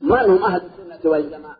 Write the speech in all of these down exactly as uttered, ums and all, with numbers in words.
من هم أهل السنة والجماعة؟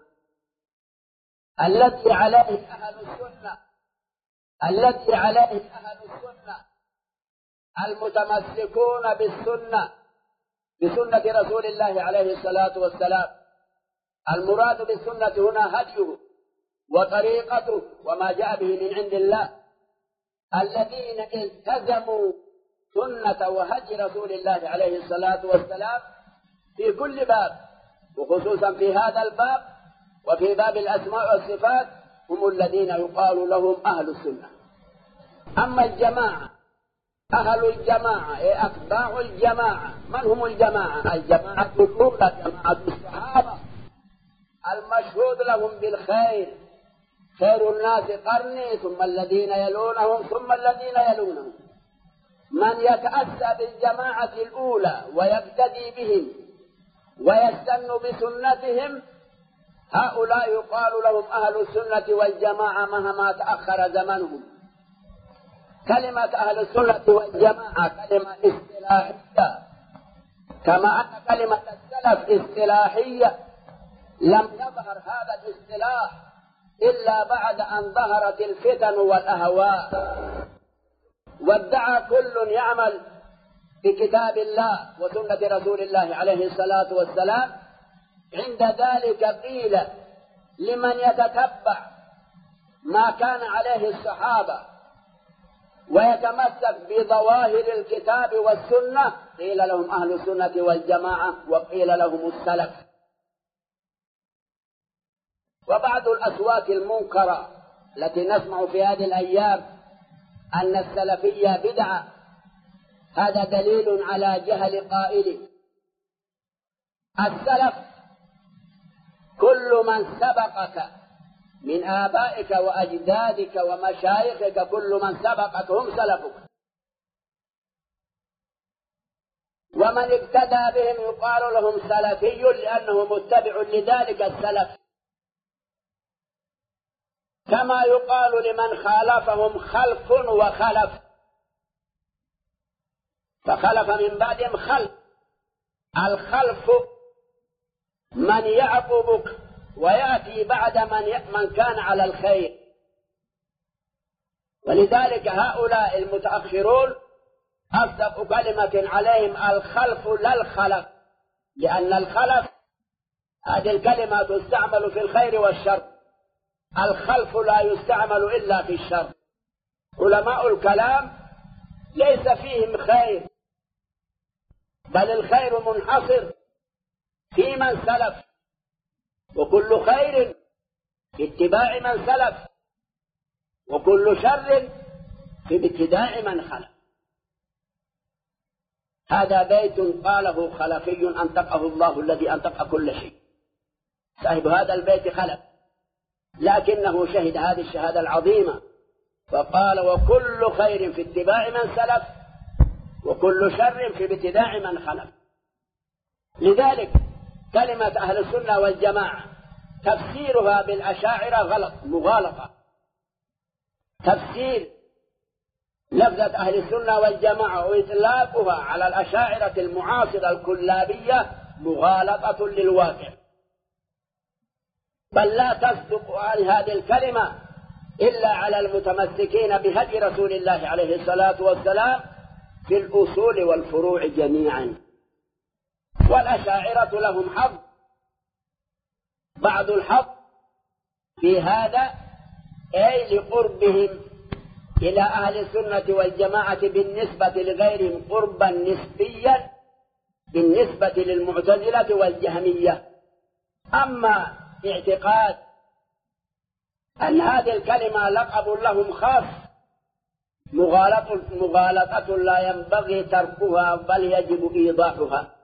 الذي عليه أهل السنة الذي عليه أهل السنة المتمسكون بالسنة بسنة رسول الله عليه الصلاة والسلام. المراد بالسنة هنا هديه وطريقته وما جاء به من عند الله، الذين التزموا سنة وهدي رسول الله عليه الصلاة والسلام في كل باب، وخصوصا في هذا الباب وفي باب الأسماء والصفات، هم الذين يقال لهم أهل السنة. أما الجماعة، أهل الجماعة أي أتباع الجماعة، من هم الجماعة؟ الجماعة الأولى جماعة الصحابة المشهود لهم بالخير، خير الناس قرني ثم الذين يلونهم ثم الذين يلونهم. من يتأسى بالجماعة الأولى ويقتدي بهم ويستن بسنتهم، هؤلاء يقال لهم أهل السنة والجماعة مهما تأخر زمنهم. كلمة أهل السنة والجماعة كلمة اصطلاحية، كما أن كلمة السلف اصطلاحية. لم يظهر هذا الاصطلاح إلا بعد أن ظهرت الفتن والأهواء، وادعى كل يعمل بكتاب الله وسنة رسول الله عليه الصلاة والسلام. عند ذلك قيل لمن يتتبع ما كان عليه الصحابة ويتمسك بظواهر الكتاب والسنة، قيل لهم أهل السنة والجماعة وقيل لهم السلف. وبعض الأصوات المنكرة التي نسمع في هذه الأيام أن السلفية بدعة، هذا دليل على جهل قائله. السلف كل من سبقك من آبائك وأجدادك ومشايخك، كل من سبقك هم سلفك، ومن اقتدى بهم يقال لهم سلفي لأنه متبع لذلك السلف، كما يقال لمن خالفهم خلف وخلف، فخلف من بعدهم خلف. الخلف من يعقبك ويأتي بعد من من كان على الخير. ولذلك هؤلاء المتأخرون أصدق كلمة عليهم الخلف لا الخلف، لأن الخلف هذه الكلمة تستعمل في الخير والشر، الخلف لا يستعمل إلا في الشر. علماء الكلام ليس فيهم خير، بل الخير منحصر في من سلف، وكل خير في اتباع من سلف، وكل شر في ابتداع من خلف. هذا بيت قاله خلفي أنطقه الله الذي أنطق كل شيء. صاحب هذا البيت خلف، لكنه شهد هذه الشهادة العظيمة فقال وكل خير في اتباع من سلف وكل شر في ابتداع من خلف. لذلك كلمة أهل السنة والجماعة تفسيرها بالأشاعرة غلط، مغالطة. تفسير لفظة أهل السنة والجماعة وإطلاقها على الأشاعرة المعاصرة الكلابية مغالطة للواقع، بل لا تصدق عن هذه الكلمة إلا على المتمسكين بهدي رسول الله عليه الصلاة والسلام في الأصول والفروع جميعا. والأشاعرة لهم حظ، بعض الحظ في هذا أي لقربهم إلى أهل السنة والجماعة بالنسبة لغيرهم قربا نسبيا بالنسبة للمعتزلة والجهمية. أما اعتقاد أن هذه الكلمة لقب لهم خاص مغالطة, مغالطة لا ينبغي تركها بل يجب إيضاحها.